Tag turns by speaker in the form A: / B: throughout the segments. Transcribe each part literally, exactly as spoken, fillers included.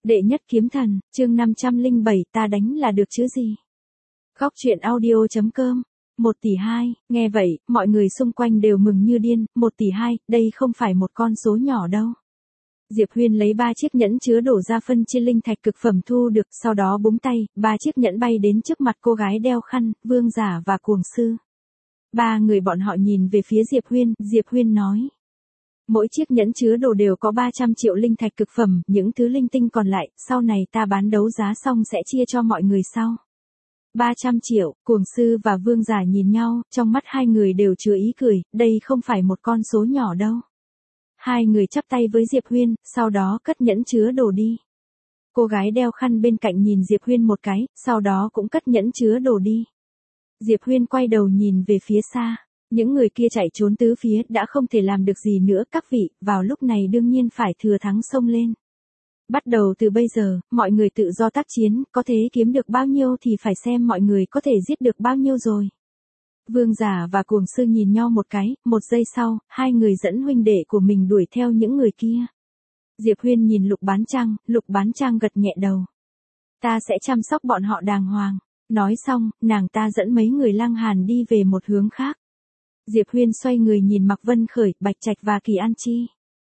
A: Đệ nhất kiếm thần, chương năm trăm lẻ bảy ta đánh là được chứ gì. Góc truyện audio chấm com. một tỷ hai, nghe vậy, mọi người xung quanh đều mừng như điên, một tỷ hai, đây không phải một con số nhỏ đâu. Diệp Huyên lấy ba chiếc nhẫn chứa đổ ra phân chia linh thạch cực phẩm thu được, sau đó búng tay, ba chiếc nhẫn bay đến trước mặt cô gái đeo khăn, Vương Giả và Cuồng Sư. Ba người bọn họ nhìn về phía Diệp Huyên, Diệp Huyên nói. Mỗi chiếc nhẫn chứa đồ đều có ba trăm triệu linh thạch cực phẩm, những thứ linh tinh còn lại, sau này ta bán đấu giá xong sẽ chia cho mọi người sau. ba trăm triệu, Cuồng Sư và Vương Giả nhìn nhau, trong mắt hai người đều chứa ý cười, đây không phải một con số nhỏ đâu. Hai người chắp tay với Diệp Huyên, sau đó cất nhẫn chứa đồ đi. Cô gái đeo khăn bên cạnh nhìn Diệp Huyên một cái, sau đó cũng cất nhẫn chứa đồ đi. Diệp Huyên quay đầu nhìn về phía xa. Những người kia chạy trốn tứ phía đã không thể làm được gì nữa, các vị, vào lúc này đương nhiên phải thừa thắng xông lên. Bắt đầu từ bây giờ, mọi người tự do tác chiến, có thể kiếm được bao nhiêu thì phải xem mọi người có thể giết được bao nhiêu rồi. Vương Giả và Cuồng Sư nhìn nhau một cái, một giây sau, hai người dẫn huynh đệ của mình đuổi theo những người kia. Diệp Huyên nhìn Lục Bán Trang, Lục Bán Trang gật nhẹ đầu. Ta sẽ chăm sóc bọn họ đàng hoàng. Nói xong, nàng ta dẫn mấy người Lăng Hàn đi về một hướng khác. Diệp Huyên xoay người nhìn Mạc Vân Khởi, Bạch Trạch và Kỳ An Chi.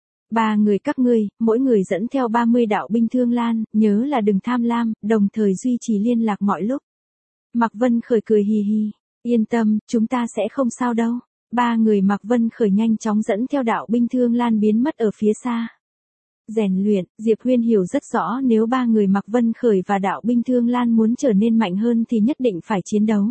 A: Ba người các ngươi, mỗi người dẫn theo ba mươi đạo binh thương lan, nhớ là đừng tham lam, đồng thời duy trì liên lạc mọi lúc. Mạc Vân Khởi cười hì hì, yên tâm, chúng ta sẽ không sao đâu. Ba người Mạc Vân Khởi nhanh chóng dẫn theo đạo binh thương lan biến mất ở phía xa. Rèn luyện, Diệp Huyên hiểu rất rõ nếu ba người Mạc Vân Khởi và đạo binh thương lan muốn trở nên mạnh hơn thì nhất định phải chiến đấu.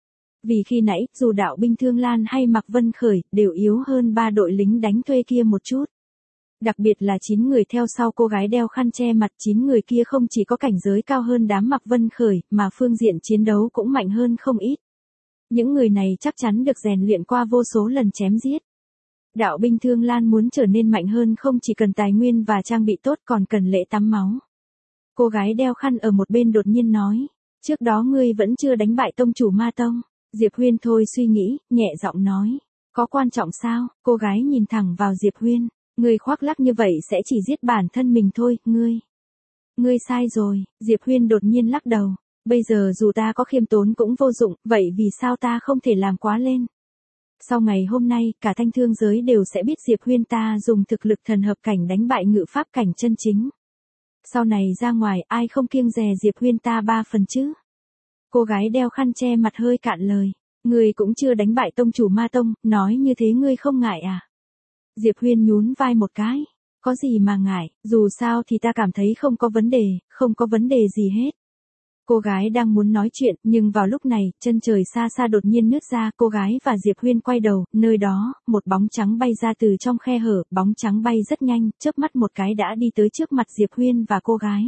A: Vì khi nãy, dù đạo binh Thương Lan hay Mạc Vân Khởi, đều yếu hơn ba đội lính đánh thuê kia một chút. Đặc biệt là chín người theo sau cô gái đeo khăn che mặt, chín người kia không chỉ có cảnh giới cao hơn đám Mạc Vân Khởi, mà phương diện chiến đấu cũng mạnh hơn không ít. Những người này chắc chắn được rèn luyện qua vô số lần chém giết. Đạo binh Thương Lan muốn trở nên mạnh hơn không chỉ cần tài nguyên và trang bị tốt còn cần lễ tắm máu. Cô gái đeo khăn ở một bên đột nhiên nói, trước đó ngươi vẫn chưa đánh bại tông chủ Ma Tông. Diệp Huyên thôi suy nghĩ, nhẹ giọng nói. Có quan trọng sao? Cô gái nhìn thẳng vào Diệp Huyên. Ngươi khoác lác như vậy sẽ chỉ giết bản thân mình thôi, ngươi. Ngươi sai rồi, Diệp Huyên đột nhiên lắc đầu. Bây giờ dù ta có khiêm tốn cũng vô dụng, vậy vì sao ta không thể làm quá lên? Sau ngày hôm nay, cả thanh thương giới đều sẽ biết Diệp Huyên ta dùng thực lực thần hợp cảnh đánh bại ngự pháp cảnh chân chính. Sau này ra ngoài ai không kiêng dè Diệp Huyên ta ba phần chứ? Cô gái đeo khăn che mặt hơi cạn lời. Ngươi cũng chưa đánh bại tông chủ Ma Tông, nói như thế ngươi không ngại à? Diệp Huyên nhún vai một cái. Có gì mà ngại, dù sao thì ta cảm thấy không có vấn đề, không có vấn đề gì hết. Cô gái đang muốn nói chuyện, nhưng vào lúc này, chân trời xa xa đột nhiên nứt ra, cô gái và Diệp Huyên quay đầu, nơi đó, một bóng trắng bay ra từ trong khe hở, bóng trắng bay rất nhanh, chớp mắt một cái đã đi tới trước mặt Diệp Huyên và cô gái.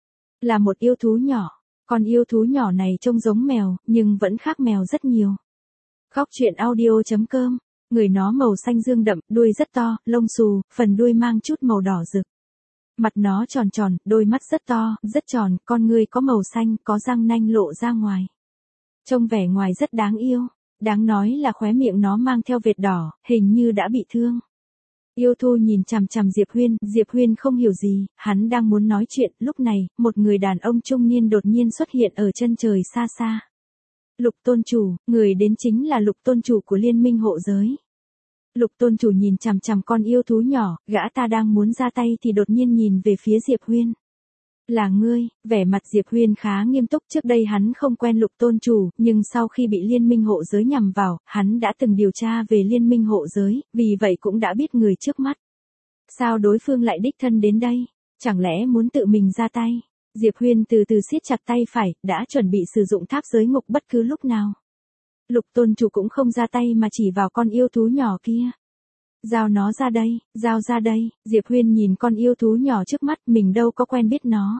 A: Là một yêu thú nhỏ. Con yêu thú nhỏ này trông giống mèo, nhưng vẫn khác mèo rất nhiều. Góc truyện audio chấm com. Người nó màu xanh dương đậm, đuôi rất to, lông xù, phần đuôi mang chút màu đỏ rực. Mặt nó tròn tròn, đôi mắt rất to, rất tròn, con ngươi có màu xanh, có răng nanh lộ ra ngoài. Trông vẻ ngoài rất đáng yêu. Đáng nói là khóe miệng nó mang theo vệt đỏ, hình như đã bị thương. Yêu thú nhìn chằm chằm Diệp Huyên, Diệp Huyên không hiểu gì, hắn đang muốn nói chuyện, lúc này, một người đàn ông trung niên đột nhiên xuất hiện ở chân trời xa xa. Lục tôn chủ, người đến chính là Lục tôn chủ của Liên minh hộ giới. Lục tôn chủ nhìn chằm chằm con yêu thú nhỏ, gã ta đang muốn ra tay thì đột nhiên nhìn về phía Diệp Huyên. Là ngươi, vẻ mặt Diệp Huyên khá nghiêm túc, trước đây hắn không quen Lục tôn chủ, nhưng sau khi bị Liên minh hộ giới nhằm vào, hắn đã từng điều tra về Liên minh hộ giới, vì vậy cũng đã biết người trước mắt. Sao đối phương lại đích thân đến đây? Chẳng lẽ muốn tự mình ra tay? Diệp Huyên từ từ siết chặt tay phải, đã chuẩn bị sử dụng tháp giới ngục bất cứ lúc nào. Lục tôn chủ cũng không ra tay mà chỉ vào con yêu thú nhỏ kia. Giao nó ra đây, giao ra đây, Diệp Huyên nhìn con yêu thú nhỏ trước mắt, mình đâu có quen biết nó.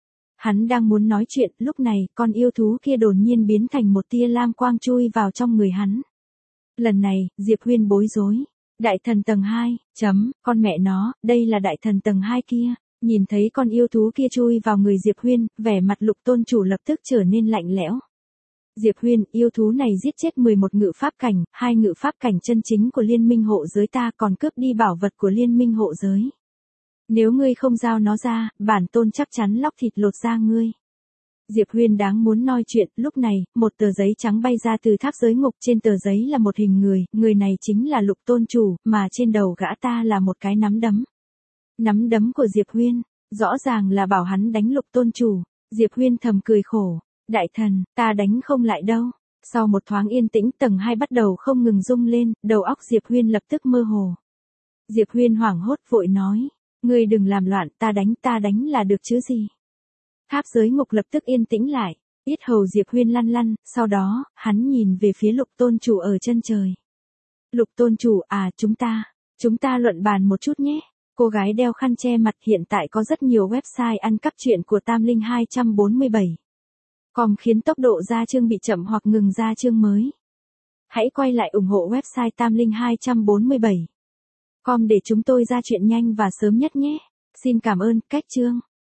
A: Hắn đang muốn nói chuyện, lúc này, con yêu thú kia đột nhiên biến thành một tia lam quang chui vào trong người hắn. Lần này, Diệp Huyên bối rối. Đại thần tầng hai, chấm, con mẹ nó, đây là đại thần tầng hai kia. Nhìn thấy con yêu thú kia chui vào người Diệp Huyên, vẻ mặt Lục tôn chủ lập tức trở nên lạnh lẽo. Diệp Huyên, yêu thú này giết chết mười một ngự pháp cảnh, hai ngự pháp cảnh chân chính của Liên minh hộ giới ta còn cướp đi bảo vật của Liên minh hộ giới. Nếu ngươi không giao nó ra, bản tôn chắc chắn lóc thịt lột da ngươi. Diệp Huyên đáng muốn nói chuyện, lúc này, một tờ giấy trắng bay ra từ tháp giới ngục, trên tờ giấy là một hình người, người này chính là Lục tôn chủ, mà trên đầu gã ta là một cái nắm đấm. Nắm đấm của Diệp Huyên, rõ ràng là bảo hắn đánh Lục tôn chủ. Diệp Huyên thầm cười khổ, đại thần, ta đánh không lại đâu. Sau một thoáng yên tĩnh, tầng hai bắt đầu không ngừng rung lên, đầu óc Diệp Huyên lập tức mơ hồ. Diệp Huyên hoảng hốt vội nói, ngươi đừng làm loạn, ta đánh ta đánh là được chứ gì. Tháp giới ngục lập tức yên tĩnh lại, yết hầu Diệp Huyên lăn lăn, sau đó, hắn nhìn về phía Lục tôn chủ ở chân trời. Lục tôn chủ, à chúng ta, chúng ta luận bàn một chút nhé. Cô gái đeo khăn che mặt, hiện tại có rất nhiều website ăn cắp truyện của Tam Linh hai bốn bảy. Com khiến tốc độ ra chương bị chậm hoặc ngừng ra chương mới. Hãy quay lại ủng hộ website Tam Linh hai bốn bảy. Com để chúng tôi ra chuyện nhanh và sớm nhất nhé. Xin cảm ơn, cách chương.